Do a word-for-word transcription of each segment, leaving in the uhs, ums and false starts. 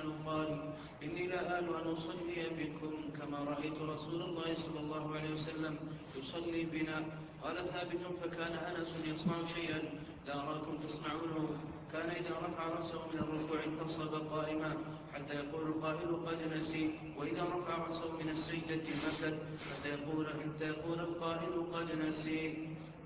عنه قال إني لا آل أن أصلي بكم كما رأيت رسول الله صلى الله عليه وسلم يصلي بنا. قال ثابت فكان أنس يصنع شيئا لا أراكم تصنعونه، كان إذا رفع رأسه من الركوع انتصب قائما حتى يقول القائل قد نسي، وإذا رفع رأسه من السجدة مكث حتى يقول حتى يقول القائل قد نسي.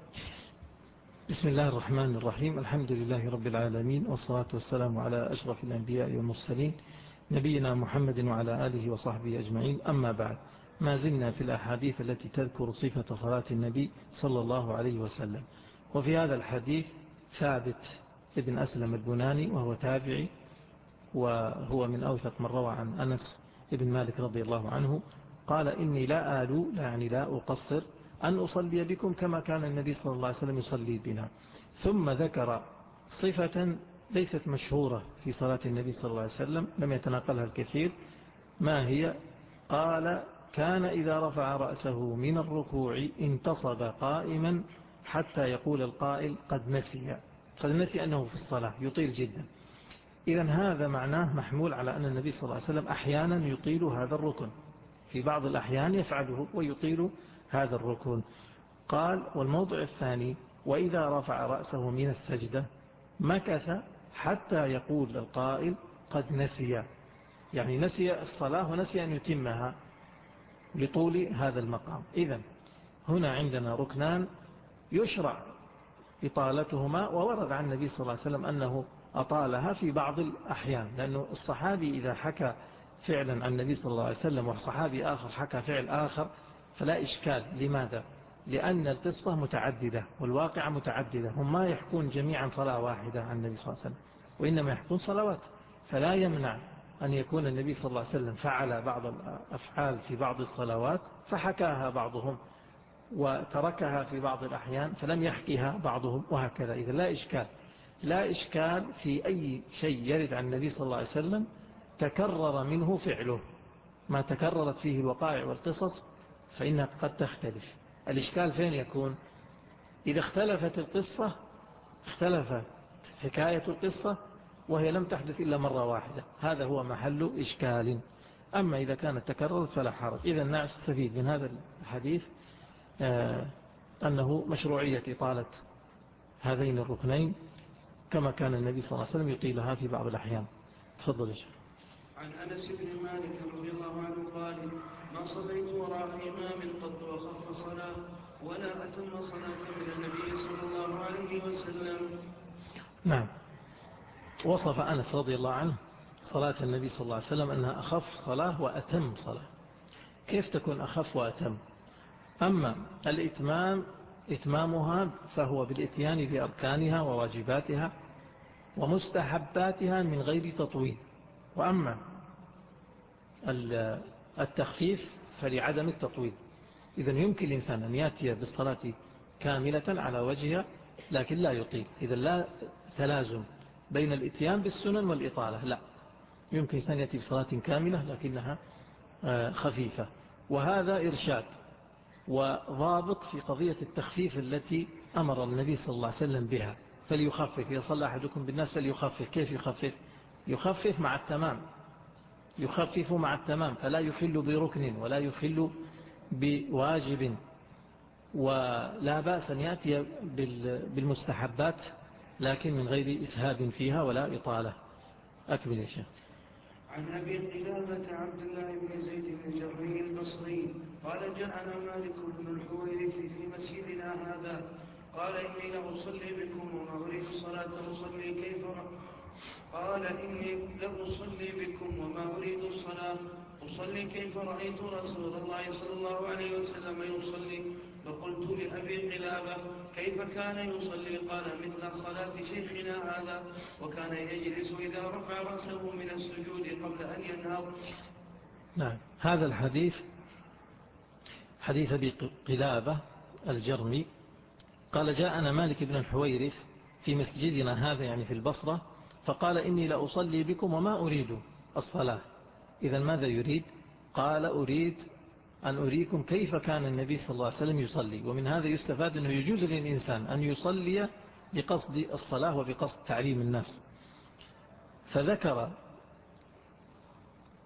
بسم الله الرحمن الرحيم. الحمد لله رب العالمين، والصلاة والسلام على أشرف الأنبياء والمرسلين نبينا محمد وعلى آله وصحبه أجمعين. أما بعد، ما زلنا في الأحاديث التي تذكر صفة صلاة النبي صلى الله عليه وسلم. وفي هذا الحديث ثابت ابن أسلم البناني وهو تابعي، وهو من أوثق من روى عن أنس ابن مالك رضي الله عنه، قال إني لا آل يعني لا أقصر أن أصلي بكم كما كان النبي صلى الله عليه وسلم يصلي بنا. ثم ذكر صفة ليست مشهورة في صلاة النبي صلى الله عليه وسلم، لم يتناقلها الكثير. ما هي؟ قال كان إذا رفع رأسه من الركوع انتصب قائما حتى يقول القائل قد نسي. قد نسي أنه في الصلاة يطيل جدا. إذن هذا معناه محمول على أن النبي صلى الله عليه وسلم أحيانا يطيل هذا الركن، في بعض الأحيان يفعله ويطيل هذا الركن. قال والموضع الثاني وإذا رفع رأسه من السجدة مكث حتى يقول القائل قد نسي، يعني نسي الصلاة ونسي أن يتمها لطول هذا المقام. إذن هنا عندنا ركنان يشرع إطالتهما، وورد عن النبي صلى الله عليه وسلم أنه أطالها في بعض الأحيان، لأنه الصحابي إذا حكى فعلا عن النبي صلى الله عليه وسلم والصحابي آخر حكى فعل آخر فلا إشكال. لماذا؟ لأن القصة متعددة والواقع متعددة، هم ما يحكون جميعا صلاة واحدة عن النبي صلى الله عليه وسلم، وإنما يحكون صلوات. فلا يمنع أن يكون النبي صلى الله عليه وسلم فعل بعض الأفعال في بعض الصلوات فحكاها بعضهم، وتركها في بعض الأحيان فلم يحكيها بعضهم، وهكذا. إذا لا إشكال لا إشكال في أي شيء يرد عن النبي صلى الله عليه وسلم تكرر منه فعله. ما تكررت فيه الوقائع والقصص فإنها قد تختلف. الإشكال فين يكون؟ إذا اختلفت القصة، اختلفت حكاية القصة وهي لم تحدث إلا مرة واحدة، هذا هو محل إشكال. أما إذا كانت تكررت فلا حرج. إذا نستفيد من هذا الحديث آه أنه مشروعية إطالة هذين الركنين كما كان النبي صلى الله عليه وسلم يطيلها في بعض الأحيان. تفضل يا شيخ. عن أنس بن مالك رضي الله عنه قال ما صليت وراء إمام قط وخف صلاة ولا أتم صلاة من النبي صلى الله عليه وسلم. نعم. وصف أنس رضي الله عنه صلاة النبي صلى الله عليه وسلم أنها أخف صلاة وأتم صلاة. كيف تكون أخف وأتم؟ أما الإتمام إتمامها فهو بالإتيان بأركانها وواجباتها ومستحباتها من غير تطويل، وأما التخفيف فلعدم التطويل. إذن يمكن الإنسان أن يأتي بالصلاة كاملة على وجهها لكن لا يطيل. إذن لا تلازم بين الإتيان بالسنن والإطالة، لا، يمكن الإنسان يأتي بصلاة كاملة لكنها خفيفة. وهذا إرشاد وضابط في قضية التخفيف التي أمر النبي صلى الله عليه وسلم بها. فليخفف، إذا صلى أحدكم بالناس فليخفف. كيف يخفف؟ يخفف مع التمام، يخفف مع التمام، فلا يخل بركن ولا يخل بواجب، ولا بأس أن يأتي بالمستحبات لكن من غير إسهاب فيها ولا إطالة. أكمل يا شيخ. عن أبي قلابة عبد الله بن زيد بن الجرمي البصري قال جاءنا مالك بن الحويرث في مسجدنا هذا قال إني لأصلي بكم وما أريد الصلاة أصلي كيف قال إني لأصلي بكم وما أريد الصلاة أصلي كيف رأيت رسول الله صلى الله عليه وسلم يصلي. فقلت لأبي قلابة كيف كان يصلي؟ قال مثل صلاة شيخنا هذا، وكان يجلس إذا رفع رأسه من السجود قبل أن ينهض. نعم. هذا الحديث حديث أبي قلابة الجرمي قال جاءنا مالك بن الحويرث في مسجدنا هذا يعني في البصرة فقال إني لأصلي بكم وما أريد الصلاة. إذا ماذا يريد؟ قال أريد أن أريكم كيف كان النبي صلى الله عليه وسلم يصلي. ومن هذا يستفاد أنه يجوز للإنسان أن يصلي بقصد الصلاة وبقصد تعليم الناس. فذكر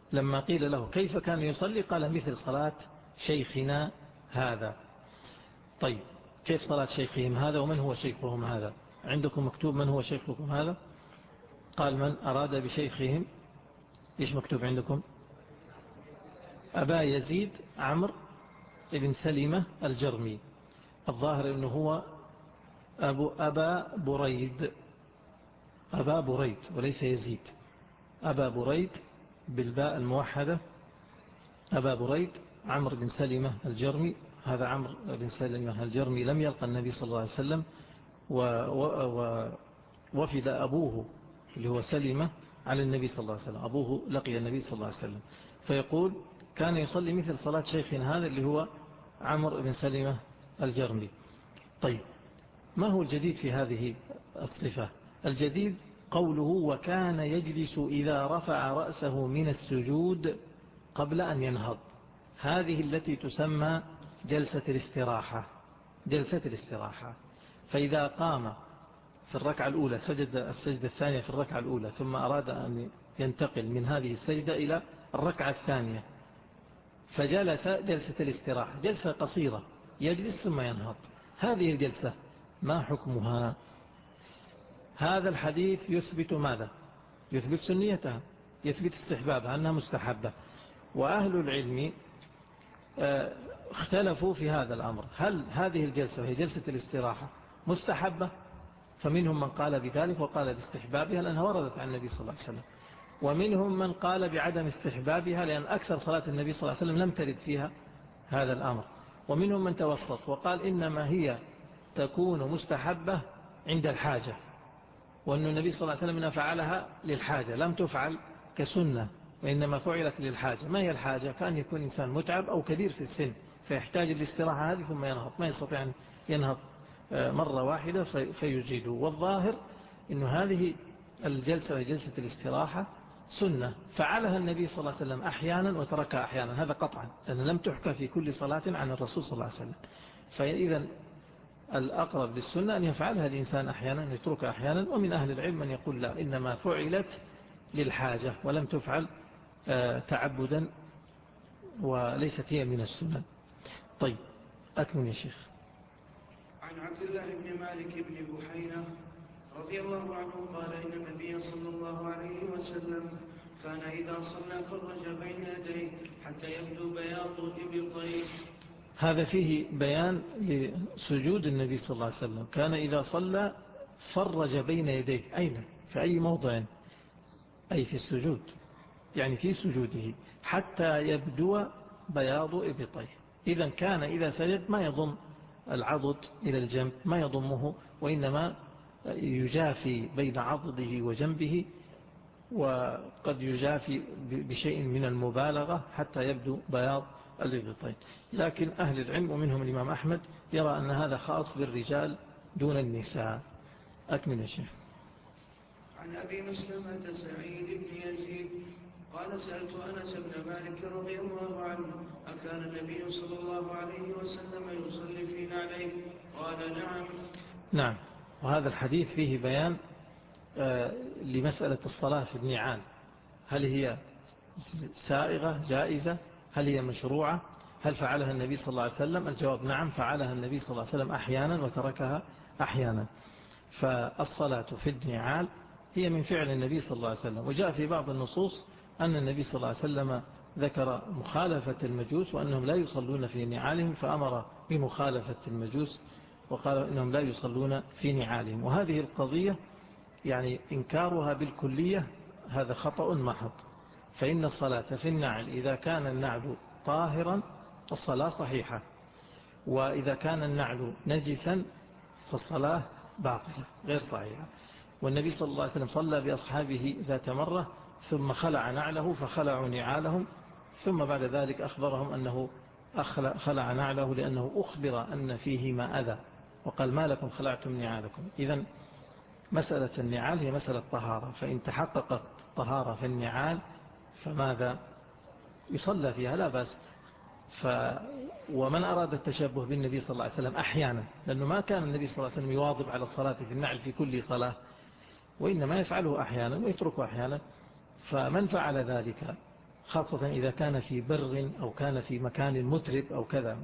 لما قيل له كيف كان يصلي قال مثل صلاة شيخنا هذا. طيب كيف صلاة شيخهم هذا ومن هو شيخهم هذا؟ عندكم مكتوب من هو شيخكم هذا؟ قال من أراد بشيخهم، إيش مكتوب عندكم؟ أبا يزيد عمرو بن سلمة الجرمي. الظاهر أنه هو أبو أبا بريد، أبا بريد وليس يزيد، أبا بريد بالباء الموحدة، أبا بريد عمرو بن سلمة الجرمي. هذا عمرو بن سلمة الجرمي لم يلقى النبي صلى الله عليه وسلم، ووفد أبوه اللي هو سلمة على النبي صلى الله عليه وسلم، أبوه لقي النبي صلى الله عليه وسلم. فيقول كان يصلي مثل صلاة شيخنا هذا اللي هو عمرو بن سلمة الجرمي. طيب ما هو الجديد في هذه الصفة؟ الجديد قوله وكان يجلس إذا رفع رأسه من السجود قبل أن ينهض. هذه التي تسمى جلسة الاستراحة، جلسة الاستراحة. فإذا قام في الركعة الأولى سجد السجدة الثانية في الركعة الأولى، ثم أراد أن ينتقل من هذه السجدة إلى الركعة الثانية فجلس جلسة الاستراحة، جلسة قصيرة يجلس ثم ينهض. هذه الجلسة ما حكمها؟ هذا الحديث يثبت ماذا؟ يثبت سنيتها، يثبت استحبابها أنها مستحبة. وأهل العلم اختلفوا في هذا الأمر، هل هذه الجلسة وهي جلسة الاستراحة مستحبة؟ فمنهم من قال بذلك وقال باستحبابها لأنها وردت عن النبي صلى الله عليه وسلم، ومنهم من قال بعدم استحبابها لأن أكثر صلاة النبي صلى الله عليه وسلم لم ترد فيها هذا الأمر، ومنهم من توسط وقال إنما هي تكون مستحبة عند الحاجة، وأن النبي صلى الله عليه وسلم فعلها للحاجة لم تفعل كسنة، وإنما فعلت للحاجة. ما هي الحاجة؟ كان يكون إنسان متعب أو كبير في السن فيحتاج الاستراحة هذه ثم ينهض، ما يستطيع أن ينهض مرة واحدة فيجيده. والظاهر أن هذه الجلسة وجلسة الاستراحة سنة فعلها النبي صلى الله عليه وسلم أحيانا وتركها أحيانا، هذا قطعا لأن لم تحكى في كل صلاة عن الرسول صلى الله عليه وسلم. فإذا الأقرب للسنة أن يفعلها الإنسان أحيانا يتركها أحيانا. ومن أهل العلم من يقول لا، إنما فعلت للحاجة ولم تفعل تعبدا وليست هي من السنن. طيب أكمل يا شيخ. عن عبد الله بن مالك بن بحينة رضي الله عنه قال إن النبي صلى الله عليه وسلم كان إذا صلى فرج بين يديه حتى يبدو بياض إبطيه. هذا فيه بيان لسجود النبي صلى الله عليه وسلم، كان إذا صلى فرج بين يديه. أين؟ في أي موضع؟ أي في السجود، يعني في سجوده حتى يبدو بياض إبطيه. إذا كان إذا سجد ما يضم العضد إلى الجنب، ما يضمه، وإنما يجافي بين عضده وجنبه، وقد يجافي بشيء من المبالغة حتى يبدو بياض الإبطين. لكن أهل العلم ومنهم الإمام أحمد يرى أن هذا خاص بالرجال دون النساء. أكمل يا شيخ. عن أبي مسلمة سعيد بن يزيد قال سألت أنس بن مالك رضي الله عنه أكان النبي صلى الله عليه وسلم يصلي في نعليه؟ قال نعم. نعم. وهذا الحديث فيه بيان لمسألة الصلاة في النعال، هل هي سائغة جائزة؟ هل هي مشروعة؟ هل فعلها النبي صلى الله عليه وسلم؟ الجواب نعم، فعلها النبي صلى الله عليه وسلم أحيانا وتركها أحيانا. فالصلاة في النعال هي من فعل النبي صلى الله عليه وسلم. وجاء في بعض النصوص أن النبي صلى الله عليه وسلم ذكر مخالفة المجوس وأنهم لا يصلون في نعالهم، فأمر بمخالفة المجوس وقال إنهم لا يصلون في نعالهم. وهذه القضية يعني إنكارها بالكلية هذا خطأ محض، فإن الصلاة في النعل إذا كان النعل طاهرا الصلاة صحيحة، وإذا كان النعل نجسا فالصلاة باطلة غير صحيحة. والنبي صلى الله عليه وسلم صلى بأصحابه ذات مرة ثم خلع نعله فخلعوا نعالهم، ثم بعد ذلك أخبرهم أنه خلع نعله لأنه أخبر أن فيهما أذى، وقال ما لكم خلعتم نعالكم. إذن مسألة النعال هي مسألة طهارة، فإن تحققت طهارة في النعال فماذا يصلى فيها لا بأس. ف ومن أراد التشبه بالنبي صلى الله عليه وسلم أحيانا، لأنه ما كان النبي صلى الله عليه وسلم يواظب على الصلاة في النعل في كل صلاة، وإنما يفعله أحيانا ويتركه أحيانا، فمن فعل ذلك خاصة إذا كان في بر أو كان في مكان مترب أو كذا.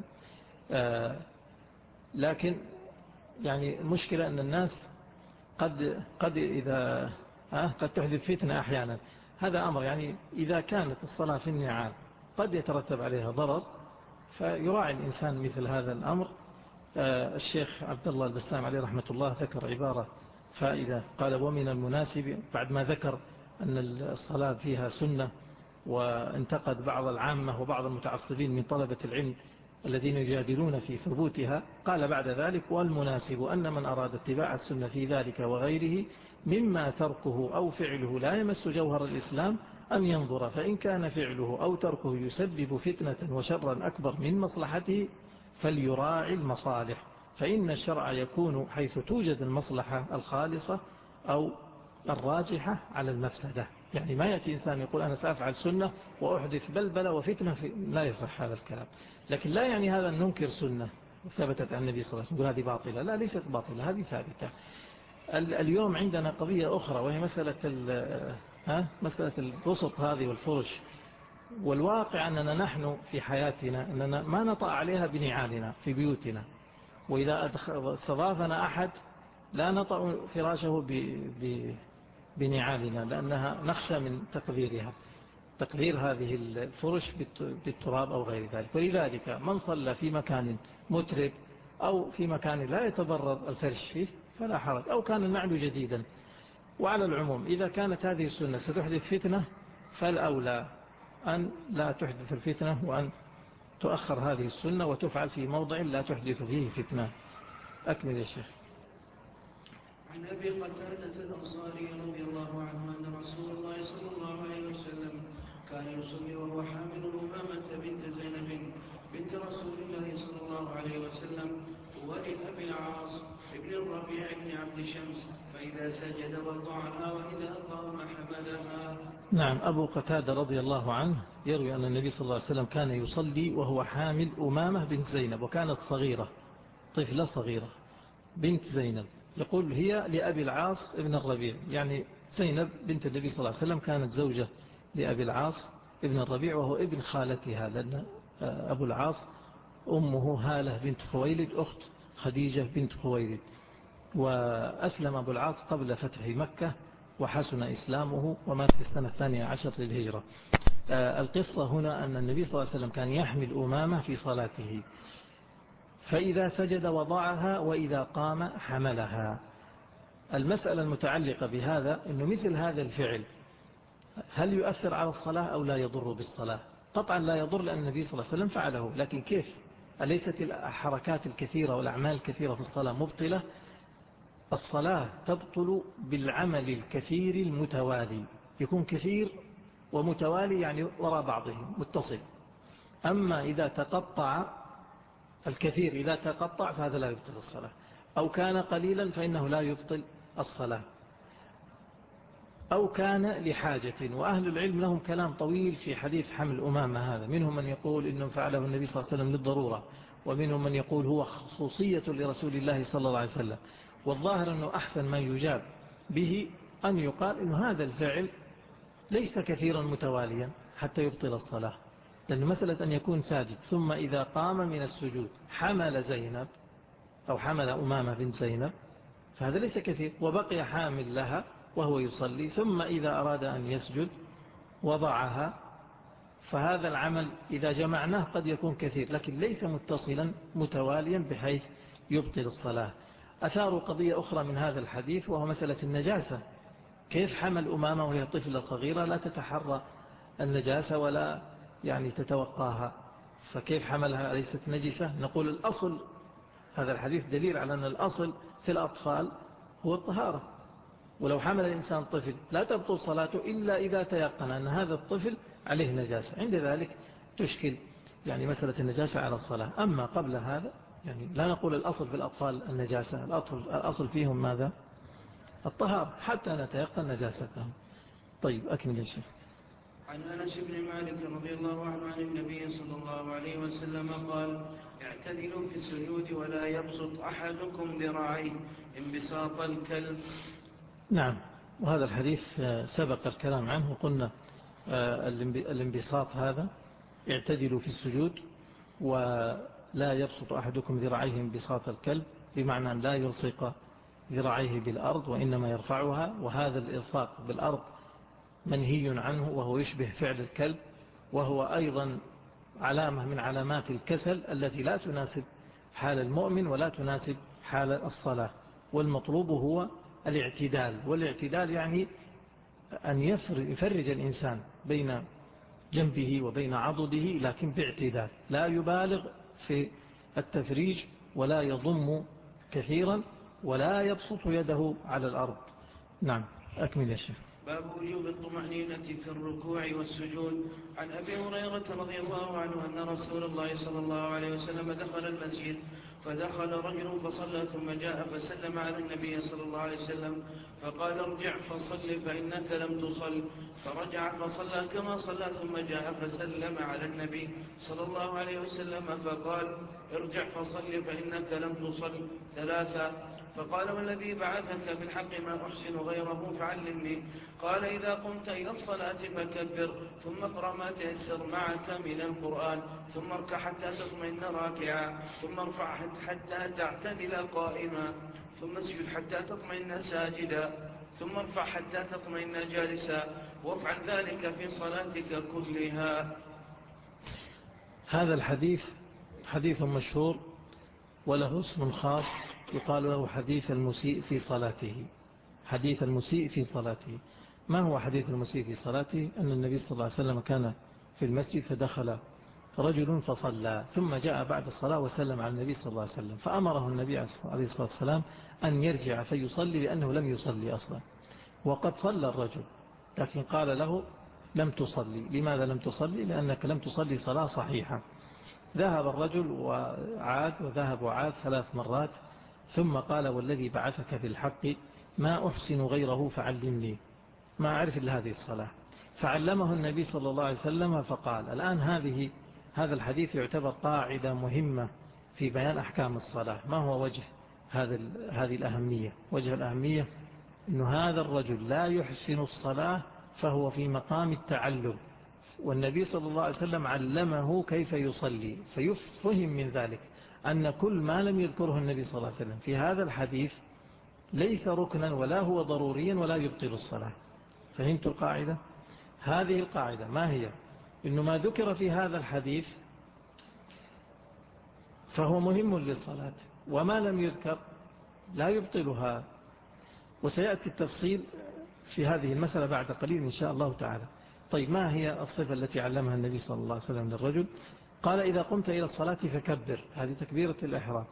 لكن يعني المشكلة أن الناس قد, قد إذا قد تحدث فتنة أحيانا. هذا أمر يعني إذا كانت الصلاة في النعال قد يترتب عليها ضرر، فيراعي الإنسان مثل هذا الأمر. الشيخ عبد الله البسام عليه رحمة الله ذكر عبارة فائدة، قال: ومن المناسب بعد ما ذكر أن الصلاة فيها سنة، وانتقد بعض العامة وبعض المتعصبين من طلبة العلم الذين يجادلون في ثبوتها، قال بعد ذلك: والمناسب أن من أراد اتباع السنة في ذلك وغيره مما تركه أو فعله لا يمس جوهر الإسلام أن ينظر، فإن كان فعله أو تركه يسبب فتنة وشرا أكبر من مصلحته فليراعي المصالح، فإن الشرع يكون حيث توجد المصلحة الخالصة أو الراجحة على المفسدة. يعني ما يأتي إنسان يقول أنا سأفعل سنة وأحدث بلبلة وفتنة في... لا يصح هذا الكلام. لكن لا يعني هذا أن ننكر سنة ثبتت عن النبي صلى الله عليه وسلم نقول هذه باطلة، لا، ليست باطلة، هذه ثابتة. اليوم عندنا قضية أخرى وهي مسألة ها مسألة البسط هذه والفرش، والواقع أننا نحن في حياتنا أننا ما نطأ عليها بنعالنا في بيوتنا، وإذا استضافنا أحد لا نطأ فراشه ب... ب... بنعالنا لأنها نخشى من تقديرها تقدير هذه الفرش بالتراب أو غير ذلك. ولذلك من صلى في مكان مترب أو في مكان لا يتضرر الفرش فيه فلا حرج، أو كان النعل جديدا. وعلى العموم إذا كانت هذه السنة ستحدث فتنة فالأولى أن لا تحدث الفتنة، وأن تؤخر هذه السنة وتفعل في موضع لا تحدث فيه فتنة. أكمل يا شيخ. عن أبي قتادة الأنصاري رضي الله عنه أن رسول الله صلى الله عليه وسلم كان يصلي وهو حامل أمامة بنت زينب بنت رسول الله صلى الله عليه وسلم ولأبي العاص ابن الربيع بن عبد شمس، فإذا سجد وضعها وإذا قام حملها. نعم، أبو قتادة رضي الله عنه يروي أن النبي صلى الله عليه وسلم كان يصلي وهو حامل أمامة بنت زينب، وكانت صغيرة، طفلة صغيرة بنت زينب، يقول هي لأبي العاص ابن الربيع، يعني زينب بنت النبي صلى الله عليه وسلم كانت زوجة لأبي العاص ابن الربيع وهو ابن خالتها، لأن أبو العاص أمه هالة بنت خويلد أخت خديجة بنت خويلد، وأسلم أبو العاص قبل فتح مكة وحسن إسلامه ومات في السنة الثانية عشر للهجرة. القصة هنا أن النبي صلى الله عليه وسلم كان يحمل أمامة في صلاته، فإذا سجد وضعها وإذا قام حملها. المسألة المتعلقة بهذا أنه مثل هذا الفعل هل يؤثر على الصلاة أو لا يضر بالصلاة؟ قطعا لا يضر لأن النبي صلى الله عليه وسلم فعله، لكن كيف؟ أليست الحركات الكثيرة والأعمال الكثيرة في الصلاة مبطلة؟ الصلاة تبطل بالعمل الكثير المتوالي، يكون كثير ومتوالي يعني وراء بعضه متصل. أما إذا تقطع الكثير إذا تقطع فهذا لا يبطل الصلاة، أو كان قليلا فإنه لا يبطل الصلاة، أو كان لحاجة. وأهل العلم لهم كلام طويل في حديث حمل أمامة هذا، منهم من يقول إنه فعله النبي صلى الله عليه وسلم للضرورة، ومنهم من يقول هو خصوصية لرسول الله صلى الله عليه وسلم. والظاهر أنه أحسن ما يجاب به أن يقال إنه هذا الفعل ليس كثيرا متواليا حتى يبطل الصلاة، لأن مسألة أن يكون ساجد ثم إذا قام من السجود حمل زينب أو حمل أمامة بنت زينب فهذا ليس كثير، وبقي حامل لها وهو يصلي، ثم إذا أراد أن يسجد وضعها، فهذا العمل إذا جمعناه قد يكون كثير لكن ليس متصلا متواليا بحيث يبطل الصلاة. أثاروا قضية أخرى من هذا الحديث وهو مسألة النجاسة، كيف حمل أمامة وهي طفلة صغيرة لا تتحرى النجاسة ولا يعني تتوقاها، فكيف حملها ليست نجسة؟ نقول الأصل، هذا الحديث دليل على أن الأصل في الأطفال هو الطهارة، ولو حمل الإنسان طفل لا تبطل صلاته إلا إذا تيقن أن هذا الطفل عليه نجاسة، عند ذلك تشكل يعني مسألة النجاسة على الصلاة. أما قبل هذا يعني لا نقول الأصل في الأطفال النجاسة، الأصل فيهم ماذا؟ الطهارة حتى نتيقن نجاستهم. طيب أكمل يا شيخ. عن أنس بن مالك رضي الله عنه عن النبي صلى الله عليه وسلم قال: اعتدلوا في السجود ولا يبسط أحدكم ذراعيه انبساط الكلب. نعم، وهذا الحديث سبق الكلام عنه، وقلنا الانبساط هذا، اعتدلوا في السجود، ولا يبسط أحدكم ذراعيه انبساط الكلب، بمعنى أن لا يلصق ذراعيه بالأرض وإنما يرفعها، وهذا الإلصاق بالأرض منهي عنه وهو يشبه فعل الكلب، وهو أيضا علامة من علامات الكسل التي لا تناسب حال المؤمن ولا تناسب حال الصلاة. والمطلوب هو الاعتدال، والاعتدال يعني أن يفرج الإنسان بين جنبه وبين عضده، لكن باعتدال، لا يبالغ في التفريج ولا يضم كثيرا ولا يبسط يده على الأرض. نعم، أكمل يا شيخ. باب وجوب الطمأنينة في الركوع والسجود. عن أبي هريرة رضي الله عنه أن رسول الله صلى الله عليه وسلم دخل المسجد، فدخل رجل فصلى ثم جاء فسلم على النبي صلى الله عليه وسلم فقال ارجع فصل فإنك لم تصل، فرجع فصلى كما صلى ثم جاء فسلم على النبي صلى الله عليه وسلم فقال ارجع فصل فإنك لم تصل ثلاثا، فقال والذي بعثك بالحق ما أحسن غيره فعلمني. قال إذا قمت إلى الصلاة فكبر، ثم اقرأ ما تيسر معك من القرآن، ثم اركع حتى تطمئن راكعا، ثم ارفع حتى تعتدل قائما، ثم اسجد حتى تطمئن ساجدا، ثم ارفع حتى تطمئن جالسا، وافعل ذلك في صلاتك كلها. هذا الحديث حديث مشهور وله اسم خاص يقال له حديث المسيء في صلاته. حديث المسيء في صلاته. ما هو حديث المسيء في صلاته؟ أن النبي صلى الله عليه وسلم كان في المسجد فدخل رجل فصلى، ثم جاء بعد الصلاة وسلم على النبي صلى الله عليه وسلم، فأمره النبي عليه الصلاة والسلام أن يرجع فيصلي لأنه لم يصلي أصلا، وقد صلى الرجل، لكن قال له لم تصلي. لماذا لم تصلي؟ لأنك لم تصلي صلاة صحيحة. ذهب الرجل وعاد وذهب وعاد ثلاث مرات، ثم قال والذي بعثك بالحق ما أحسن غيره فعلمني، ما أعرف إلا هذه الصلاة. فعلمه النبي صلى الله عليه وسلم، فقال الآن هذه هذا الحديث يعتبر قاعدة مهمة في بيان أحكام الصلاة. ما هو وجه هذا هذه الأهمية؟ وجه الأهمية أن هذا الرجل لا يحسن الصلاة فهو في مقام التعلم، والنبي صلى الله عليه وسلم علمه كيف يصلي، فيفهم من ذلك أن كل ما لم يذكره النبي صلى الله عليه وسلم في هذا الحديث ليس ركنا ولا هو ضروريا ولا يبطل الصلاة. فهمت القاعدة؟ هذه القاعدة ما هي؟ إنه ما ذكر في هذا الحديث فهو مهم للصلاة، وما لم يذكر لا يبطلها. وسيأتي التفصيل في هذه المسألة بعد قليل إن شاء الله تعالى. طيب، ما هي الصفة التي علمها النبي صلى الله عليه وسلم للرجل؟ قال إذا قمت إلى الصلاة فكبر، هذه تكبيرة الإحرام.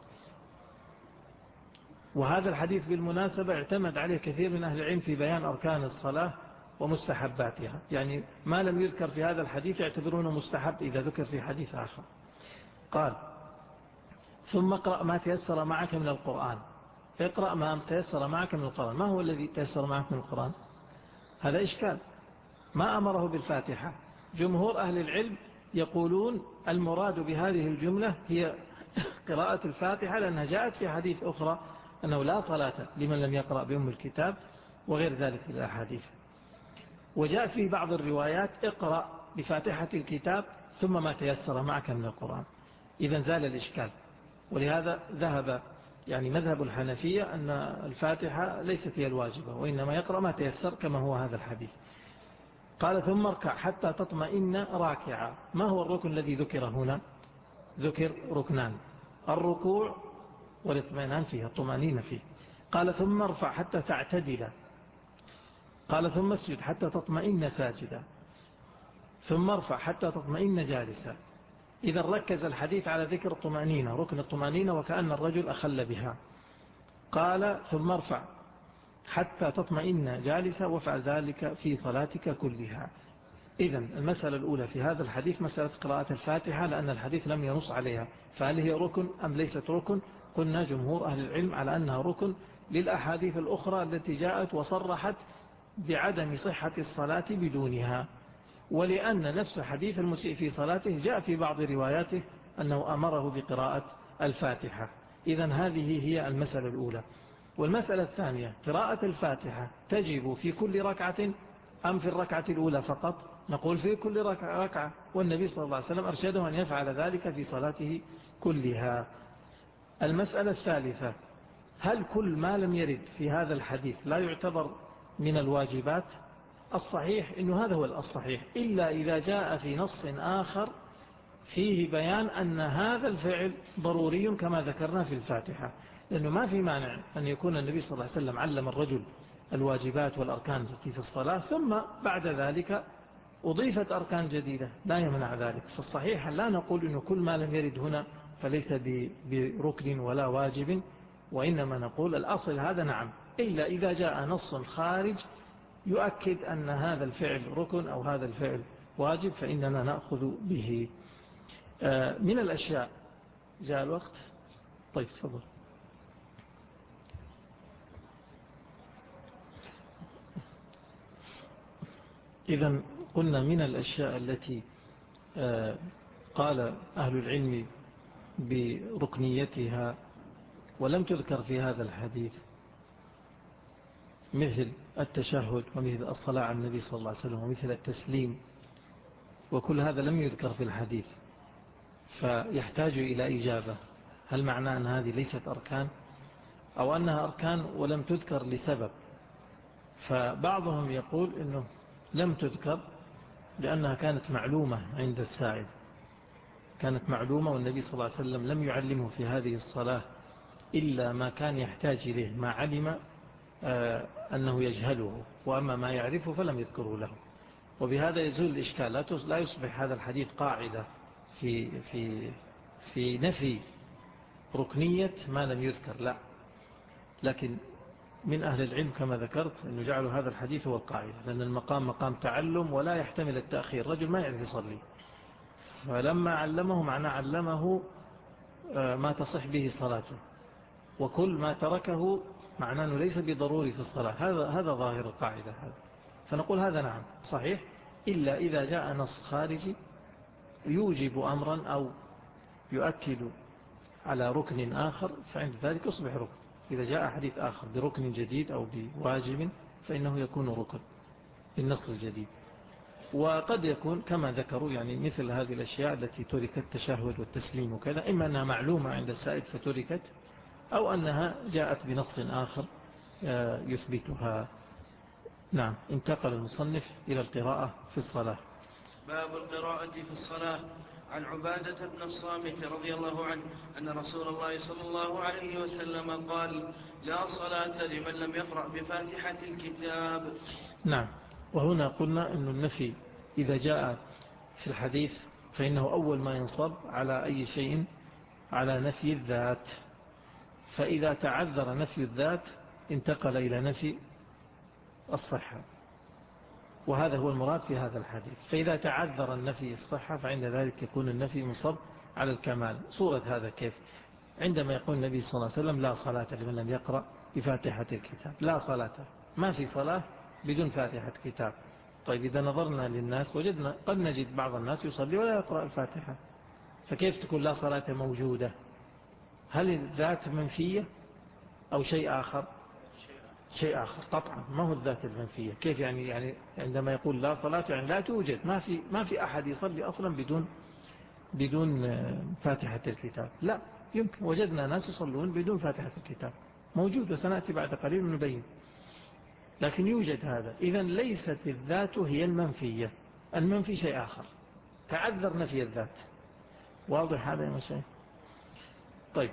وهذا الحديث بالمناسبة اعتمد عليه كثير من أهل العلم في بيان أركان الصلاة ومستحباتها، يعني ما لم يذكر في هذا الحديث يعتبرونه مستحب إذا ذكر في حديث آخر. قال ثم اقرأ ما تيسر معك من القرآن. اقرأ ما تيسر معك من القرآن. ما هو الذي تيسر معك من القرآن؟ هذا إشكال. ما أمره بالفاتحة. جمهور أهل العلم يقولون المراد بهذه الجملة هي قراءة الفاتحة، لأنها جاءت في حديث أخرى أنه لا صلاة لمن لم يقرأ بأم الكتاب وغير ذلك من الأحاديث. وجاء في بعض الروايات اقرأ بفاتحة الكتاب ثم ما تيسر معك من القرآن. إذن زال الإشكال. ولهذا ذهب يعني مذهب الحنفية أن الفاتحة ليست هي الواجبة، وإنما يقرأ ما تيسر كما هو هذا الحديث. قال ثم اركع حتى تطمئن راكعا. ما هو الركن الذي ذكر هنا؟ ذكر ركنان: الركوع والاطمئنان فيه، الطمأنينة فيه. قال ثم ارفع حتى تعتدل. قال ثم اسجد حتى تطمئن ساجدا. ثم ارفع حتى تطمئن جالسا. إذا ركز الحديث على ذكر الطمأنينة، ركن الطمأنينة، وكأن الرجل أخل بها. قال ثم ارفع حتى تطمئن جالسا وافعل ذلك في صلاتك كلها. إذن المسألة الأولى في هذا الحديث مسألة قراءة الفاتحة، لأن الحديث لم ينص عليها، فهل هي ركن أم ليست ركن؟ قلنا جمهور أهل العلم على أنها ركن للأحاديث الأخرى التي جاءت وصرحت بعدم صحة الصلاة بدونها، ولأن نفس حديث المسيء في صلاته جاء في بعض رواياته أنه أمره بقراءة الفاتحة. إذن هذه هي المسألة الأولى. والمسألة الثانية: قراءة الفاتحة تجب في كل ركعة أم في الركعة الأولى فقط؟ نقول في كل ركعة, ركعة والنبي صلى الله عليه وسلم أرشده أن يفعل ذلك في صلاته كلها. المسألة الثالثة: هل كل ما لم يرد في هذا الحديث لا يعتبر من الواجبات؟ الصحيح إنه هذا هو الصحيح، إلا إذا جاء في نص آخر فيه بيان أن هذا الفعل ضروري كما ذكرنا في الفاتحة، لأنه ما في مانع أن يكون النبي صلى الله عليه وسلم علم الرجل الواجبات والأركان التي في الصلاة ثم بعد ذلك أضيفت أركان جديدة، لا يمنع ذلك. فالصحيح لا نقول إنه كل ما لم يرد هنا فليس بركن ولا واجب، وإنما نقول الأصل هذا نعم، إلا إذا جاء نص خارج يؤكد أن هذا الفعل ركن أو هذا الفعل واجب فإننا نأخذ به. من الأشياء جاء الوقت. طيب تفضل. إذا قلنا من الأشياء التي قال أهل العلم بركنيتها ولم تذكر في هذا الحديث مثل التشهد ومثل الصلاة على النبي صلى الله عليه وسلم ومثل التسليم، وكل هذا لم يذكر في الحديث، فيحتاج إلى إجابة: هل معناه أن هذه ليست أركان أو أنها أركان ولم تذكر لسبب؟ فبعضهم يقول إنه لم تذكر لأنها كانت معلومة عند السائل، كانت معلومة والنبي صلى الله عليه وسلم لم يعلمه في هذه الصلاة إلا ما كان يحتاج إليه، ما علم أنه يجهله، وأما ما يعرفه فلم يذكره له. وبهذا يزول الإشكال، لا يصبح هذا الحديث قاعدة في, في, في نفي ركنية ما لم يذكر، لا، لكن من أهل العلم كما ذكرت أنه جعلوا هذا الحديث هو القاعدة، لأن المقام مقام تعلم ولا يحتمل التأخير. رجل ما يعرف يصلي، فلما علمه معنى علمه ما تصح به صلاته، وكل ما تركه معناه أنه ليس بضروري في الصلاة. هذا هذا ظاهر القاعدة هذا. فنقول هذا نعم صحيح، إلا إذا جاء نص خارجي يوجب أمرا أو يؤكد على ركن آخر فعند ذلك يصبح ركن. إذا جاء حديث آخر بركن جديد أو بواجب فإنه يكون ركن بالنص الجديد. وقد يكون كما ذكروا يعني مثل هذه الأشياء التي تركت التشهد والتسليم وكذا، إما أنها معلومة عند السائل فتركت، أو أنها جاءت بنص آخر يثبتها. نعم. انتقل المصنف إلى القراءة في الصلاة. باب القراءة في الصلاة. عن عبادة بن الصامت رضي الله عنه أن رسول الله صلى الله عليه وسلم قال: لا صلاة لمن لم يقرأ بفاتحة الكتاب. نعم. وهنا قلنا أن النفي إذا جاء في الحديث فإنه أول ما ينصب على أي شيء على نفي الذات، فإذا تعذر نفي الذات انتقل إلى نفي الصحة، وهذا هو المراد في هذا الحديث. فإذا تعذر النفي الصحة فعند ذلك يكون النفي مصب على الكمال. صورة هذا كيف؟ عندما يقول النبي صلى الله عليه وسلم: لا صلاة لمن لم يقرأ بفاتحة الكتاب. لا صلاة، ما في صلاة بدون فاتحة كتاب. طيب إذا نظرنا للناس وجدنا قد نجد بعض الناس يصلي ولا يقرأ الفاتحة، فكيف تكون لا صلاة موجودة؟ هل الذات منفية أو شيء آخر؟ شيء آخر قطعا، ما هو الذات المنفية. كيف يعني؟ يعني عندما يقول لا صلاة يعني لا توجد، ما في ما في أحد يصلي أصلا بدون بدون فاتحة الكتاب. لا يمكن، وجدنا ناس يصلون بدون فاتحة الكتاب، موجود وسنأتي بعد قليل نبين، لكن يوجد هذا. إذن ليست الذات هي المنفية، المنفي شيء آخر، تعذر نفي الذات. واضح هذا يا مشايخ؟ طيب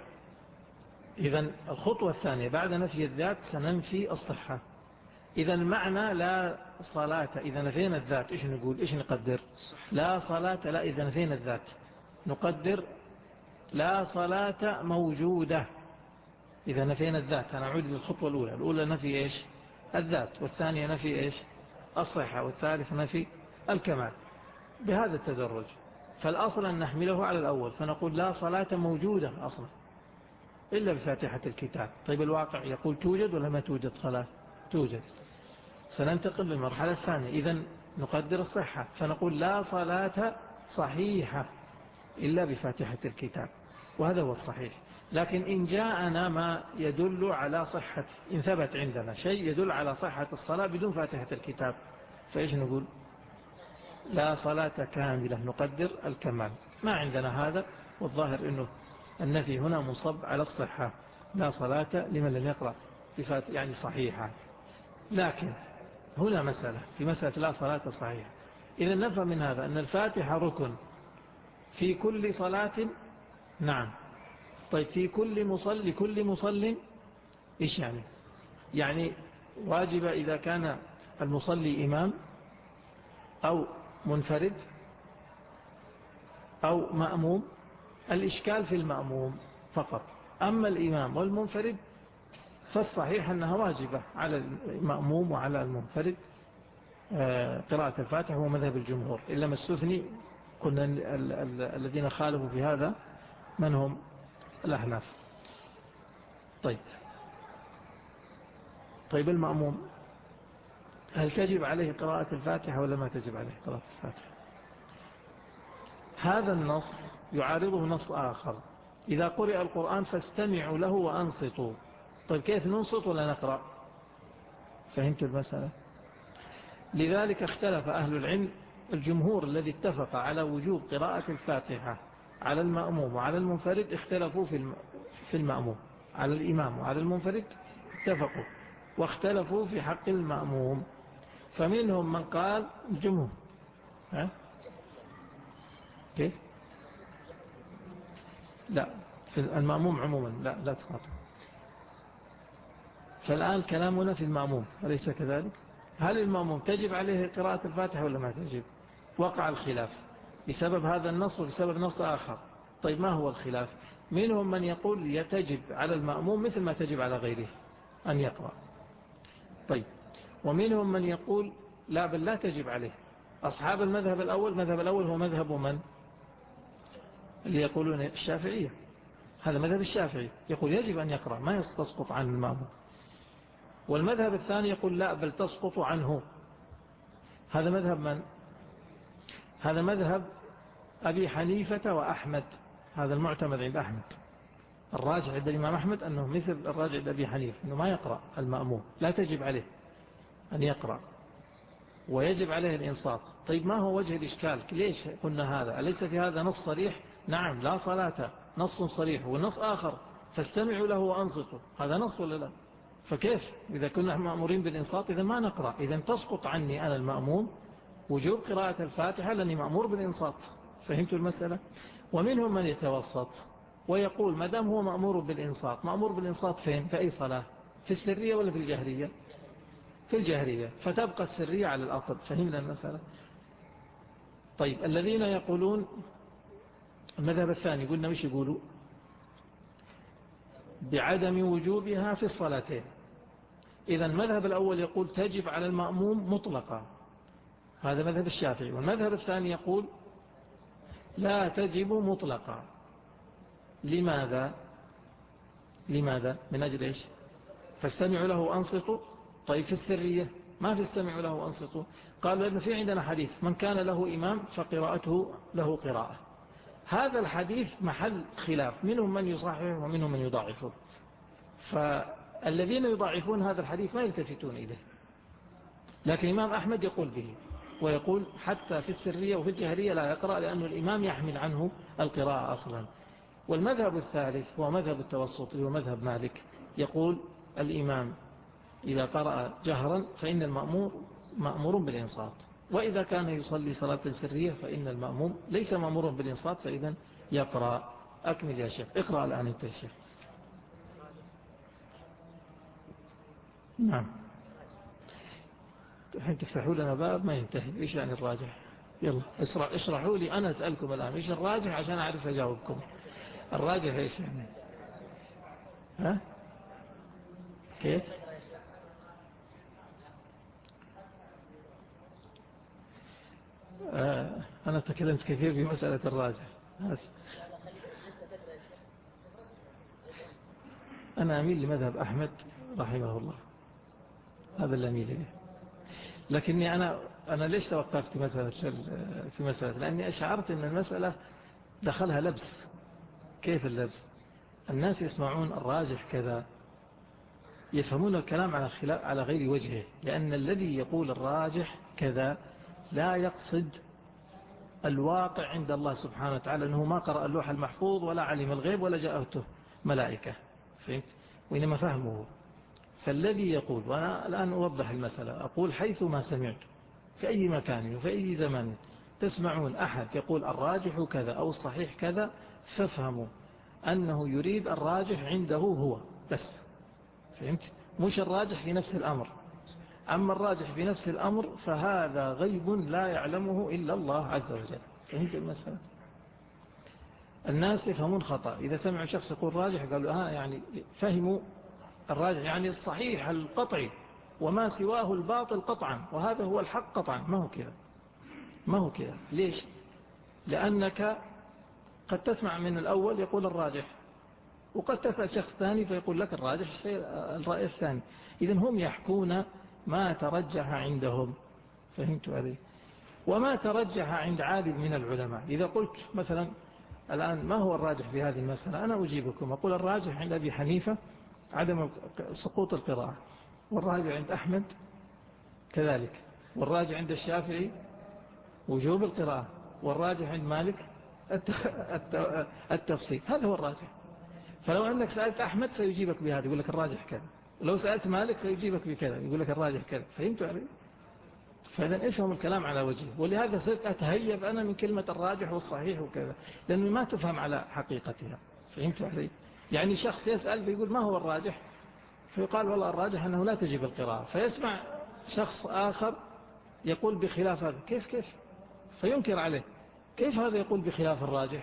إذن الخطوة الثانية بعد نفي الذات سننفي الصحة. إذن معنى لا صلاة إذا نفينا الذات إيش نقول؟ إيش نقدر؟ لا صلاة. لا، إذا نفينا الذات نقدر لا صلاة موجودة. إذا نفينا الذات، أنا أعود للخطوة الأولى. الأولى نفي إيش؟ الذات، والثانية نفي إيش؟ الصحة، والثالث نفي الكمال، بهذا التدرج. فالأصل أن نحمله على الأول فنقول لا صلاة موجودة أصلا إلا بفاتحة الكتاب. طيب الواقع يقول توجد ولا ما توجد صلاة؟ توجد. سننتقل للمرحلة الثانية. إذن نقدر الصحة فنقول لا صلاة صحيحة إلا بفاتحة الكتاب، وهذا هو الصحيح. لكن إن جاءنا ما يدل على صحة، إن ثبت عندنا شيء يدل على صحة الصلاة بدون فاتحة الكتاب، فإيش نقول؟ لا صلاة كاملة نقدر الكمال، ما عندنا هذا، والظاهر أنه النفي هنا مصب على الصحة، لا صلاة لمن لم يقرأ بفات يعني صحيحة. لكن هنا مسألة في مسألة لا صلاة صحيحة، إذا نفهم من هذا أن الفاتحة ركن في كل صلاة. نعم. طيب في كل مصل لكل مصل إيش يعني؟ يعني واجبة إذا كان المصلي إمام أو منفرد أو مأموم. الإشكال في المأموم فقط، أما الإمام والمنفرد فالصحيح أنها واجبة على المأموم وعلى المنفرد قراءة الفاتحة، هو مذهب الجمهور، إلا ما استثني قلنا الذين خالفوا في هذا من هم؟ الأحناف. طيب طيب المأموم هل تجب عليه قراءة الفاتحة ولا ما تجب عليه قراءة الفاتحة؟ هذا النص يعارضه نص آخر: إذا قرئ القرآن فاستمعوا له وأنصتوا. طيب كيف ننصت ولا نقرأ؟ فهمت المسألة؟ لذلك اختلف أهل العلم. الجمهور الذي اتفق على وجوب قراءة الفاتحة على المأموم وعلى المنفرد اختلفوا في المأموم، على الإمام وعلى المنفرد اتفقوا، واختلفوا في حق المأموم. فمنهم من قال الجمهور ها؟ كيف؟ لا، في المأموم عموما لا لا تخاطب. فالآن كلامنا في المأموم أليس كذلك؟ هل المأموم تجب عليه قراءة الفاتحة ولا ما تجب؟ وقع الخلاف بسبب هذا النص وبسبب نص آخر. طيب ما هو الخلاف؟ منهم من يقول يتجب على المأموم مثل ما تجب على غيره أن يقرأ. طيب ومنهم من يقول لا بل لا تجب عليه. أصحاب المذهب الأول، مذهب الأول هو مذهب من؟ اللي يقولون الشافعية، هذا مذهب الشافعي، يقول يجب أن يقرأ ما تسقط عن المأموم. والمذهب الثاني يقول لا بل تسقط عنه. هذا مذهب من؟ هذا مذهب أبي حنيفة وأحمد، هذا المعتمد عند أحمد. الراجع عند الإمام أحمد أنه مثل الراجع عند أبي حنيفة، أنه ما يقرأ المأموم، لا تجب عليه أن يقرأ ويجب عليه الإنصات. طيب ما هو وجه الإشكال؟ ليش قلنا هذا؟ أليس في هذا نص صريح؟ نعم لا صلاة نص صريح، والنص آخر فاستمعوا له وأنصتوا، هذا نص ولا لا؟ فكيف إذا كنا مأمورين بالإنصات إذا ما نقرأ؟ إذا تسقط عني أنا المأموم وجوب قراءة الفاتحة لأني مأمور بالإنصات. فهمت المسألة؟ ومنهم من يتوسط ويقول ما دام هو مأمور بالإنصات، مأمور بالإنصات فين؟ في أي صلاة؟ في السرية ولا في الجهرية؟ في الجهرية، فتبقى السرية على الأصل. فهمنا المسألة؟ طيب الذين يقولون المذهب الثاني قلنا وش يقولوا؟ بعدم وجوبها في الصلاتين. إذا المذهب الأول يقول تجب على المأموم مطلقا، هذا مذهب الشافعي. والمذهب الثاني يقول لا تجب مطلقا. لماذا؟ لماذا؟ من أجل إيش؟ فاستمعوا له أنصتوا. طيب في السرية ما في استمعوا له أنصتوا، قالوا لأنه في عندنا حديث من كان له إمام فقراءته له قراءة. هذا الحديث محل خلاف، منهم من يصححه ومنهم من يضاعفه. فالذين يضاعفون هذا الحديث ما يلتفتون إليه، لكن الإمام أحمد يقول به، ويقول حتى في السرية وفي الجهرية لا يقرأ لأن الإمام يحمل عنه القراءة أصلا. والمذهب الثالث هو مذهب التوسط هو مذهب مالك، يقول الإمام إذا قرأ جهرا فإن المأمور مأمور بالإنصات، وإذا كان يصلي صلاة سرية فإن المأموم ليس مأمور بالإنصات، فإذا يقرأ. أكمل يا شيخ، اقرأ الآن أنت يا شيخ. نعم الحين تفتحوا لنا باب ما ينتهي. إيش يعني الراجح؟ يلا اشرحوا لي، أنا أسألكم الآن إيش الراجح عشان أعرف أجاوبكم. الراجح إيش يعني؟ ها كيف؟ آه أنا تكلمت كثير في مسألة الراجح. أنا أميل لمذهب أحمد رحمه الله، هذا اللي أميل إليه. لكني أنا أنا ليش توقفت مسألة في مسألة؟ لأني أشعرت أن المسألة دخلها لبس. كيف اللبس؟ الناس يسمعون الراجح كذا يفهمون الكلام على خلاف على غير وجهه، لأن الذي يقول الراجح كذا لا يقصد الواقع عند الله سبحانه وتعالى أنه ما قرأ اللوح المحفوظ ولا علم الغيب ولا جاءته ملائكة، فهمت؟ وإنما فهمه. فالذي يقول، وأنا الآن أوضح المسألة، أقول حيث ما سمعت في أي مكان وفي أي زمان تسمعون أحد يقول الراجح كذا أو الصحيح كذا، فافهموا أنه يريد الراجح عنده هو بس، فهمت؟ مش الراجح في نفس الأمر. أما الراجح في نفس الأمر فهذا غيب لا يعلمه إلا الله عز وجل، فهمت المسألة؟ الناس يفهمون خطأ، إذا سمعوا شخص يقول راجح قالوا ها يعني فهموا الراجح يعني الصحيح القطعي وما سواه الباطل قطعا، وهذا هو الحق قطعا. ما هو كذا، ما هو كذا. ليش؟ لأنك قد تسمع من الأول يقول الراجح، وقد تسأل شخص ثاني فيقول لك الراجح الرأي الثاني. إذن هم يحكون ما ترجح عندهم، فهمت عليه؟ وما ترجح عند عالم من العلماء. إذا قلت مثلا الآن ما هو الراجح في هذه المسألة، أنا أجيبكم أقول الراجح عند أبي حنيفة عدم سقوط القراءة، والراجح عند أحمد كذلك، والراجح عند الشافعي وجوب القراءة، والراجح عند مالك التفصيل. هذا هو الراجح. فلو أنك سألت أحمد سيجيبك بهذا يقول لك الراجح كذا، ولو سألت مالك سيجيبك بكذا يقول لك الراجح كذا، فهمت علي؟ فإذا افهم الكلام على وجهه. ولهذا صرت أتهيب أنا من كلمة الراجح والصحيح وكذا، لأنه ما تفهم على حقيقتها، فهمت علي؟ يعني شخص يسأل فيقول ما هو الراجح، فيقال والله الراجح أنه لا تجب القراءة، فيسمع شخص آخر يقول بخلاف هذا، كيف كيف فينكر عليه، كيف هذا يقول بخلاف الراجح؟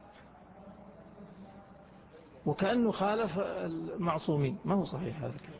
وكأنه خالف المعصومين. ما هو صحيح هذا الكلام.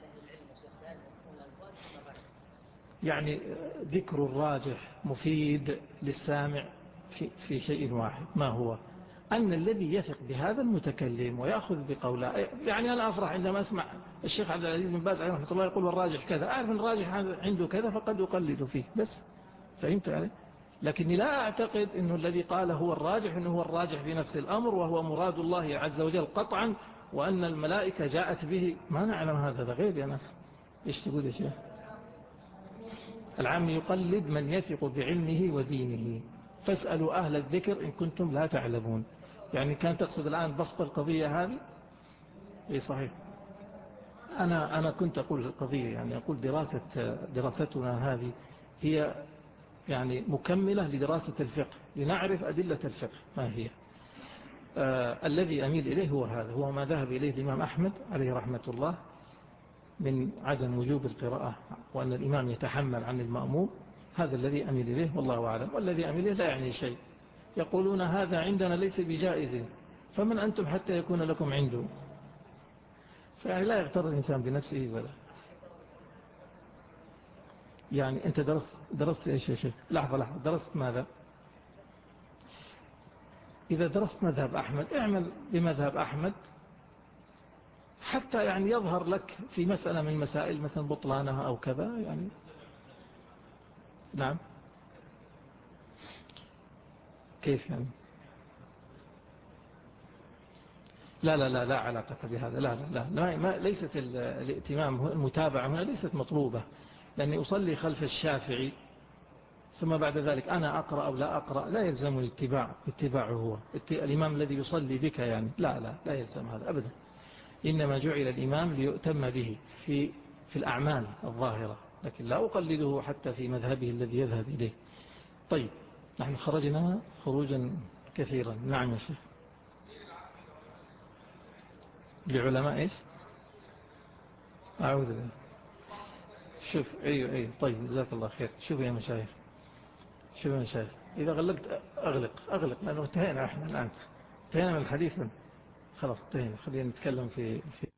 يعني ذكر الراجح مفيد للسامع في, في شيء واحد، ما هو؟ أن الذي يثق بهذا المتكلم ويأخذ بقوله. يعني أنا أفرح عندما أسمع الشيخ عبد العزيز بن باز عليه رحمة الله يقول والراجح كذا، أعرف أن الراجح عنده كذا فقد أقلد فيه بس، فهمت عليه؟ لكني لا أعتقد أنه الذي قال هو الراجح أنه هو الراجح في نفس الأمر وهو مراد الله عز وجل قطعا، وأن الملائكة جاءت به. ما نعلم هذا، ده غير يا ناس. إيش تقول يا شيخ؟ العام يقلد من يثق بعلمه ودينه، فاسألوا أهل الذكر إن كنتم لا تعلمون. يعني كان تقصد الآن بسط القضية هذه؟ إيه صحيح. أنا أنا كنت أقول القضية، يعني أقول دراسة دراستنا هذه هي يعني مكملة لدراسة الفقه، لنعرف أدلة الفقه ما هي. آه الذي أميل إليه هو هذا، هو ما ذهب إليه الإمام أحمد عليه رحمة الله من عدم وجوب القراءة، وأن الإمام يتحمل عن المأموم. هذا الذي أميل إليه والله أعلم. والذي أميل إليه لا يعني شيء. يقولون هذا عندنا ليس بجائز، فمن أنتم حتى يكون لكم عنده؟ فيعني لا يغتر الإنسان بنفسه ولا. يعني أنت درست درست إيش يا شيخ؟ لحظة لحظة، درست ماذا؟ إذا درست مذهب أحمد اعمل بمذهب أحمد حتى يعني يظهر لك في مسألة من مسائل مثلا بطلانها أو كذا يعني. نعم. كيف يعني؟ لا لا لا لا علاقة بهذا. لا لا لا ما ليست الائتمام المتابعة هنا ليست مطلوبة، لأني أصلي خلف الشافعي ثم بعد ذلك أنا أقرأ أو لا أقرأ لا يلزم الاتباع اتباعه هو الإمام الذي يصلي بك يعني. لا لا لا يلزم هذا أبدا. إنما جعل الإمام ليؤتم به في في الأعمال الظاهرة، لكن لا أقلده حتى في مذهبه الذي يذهب إليه. طيب نحن خرجنا خروجا كثيرا. نعم يا شيخ. لعلماء إيش؟ أعوذ بالله. شوف أيوه أيوه طيب جزاك الله خير. شوف يا مشايخ، شوف يا مشايخ، إذا غلقت أغلق أغلق لأنه انتهينا إحنا الآن، انتهينا من الحديث، خلاص انتهينا. خلينا نتكلم في في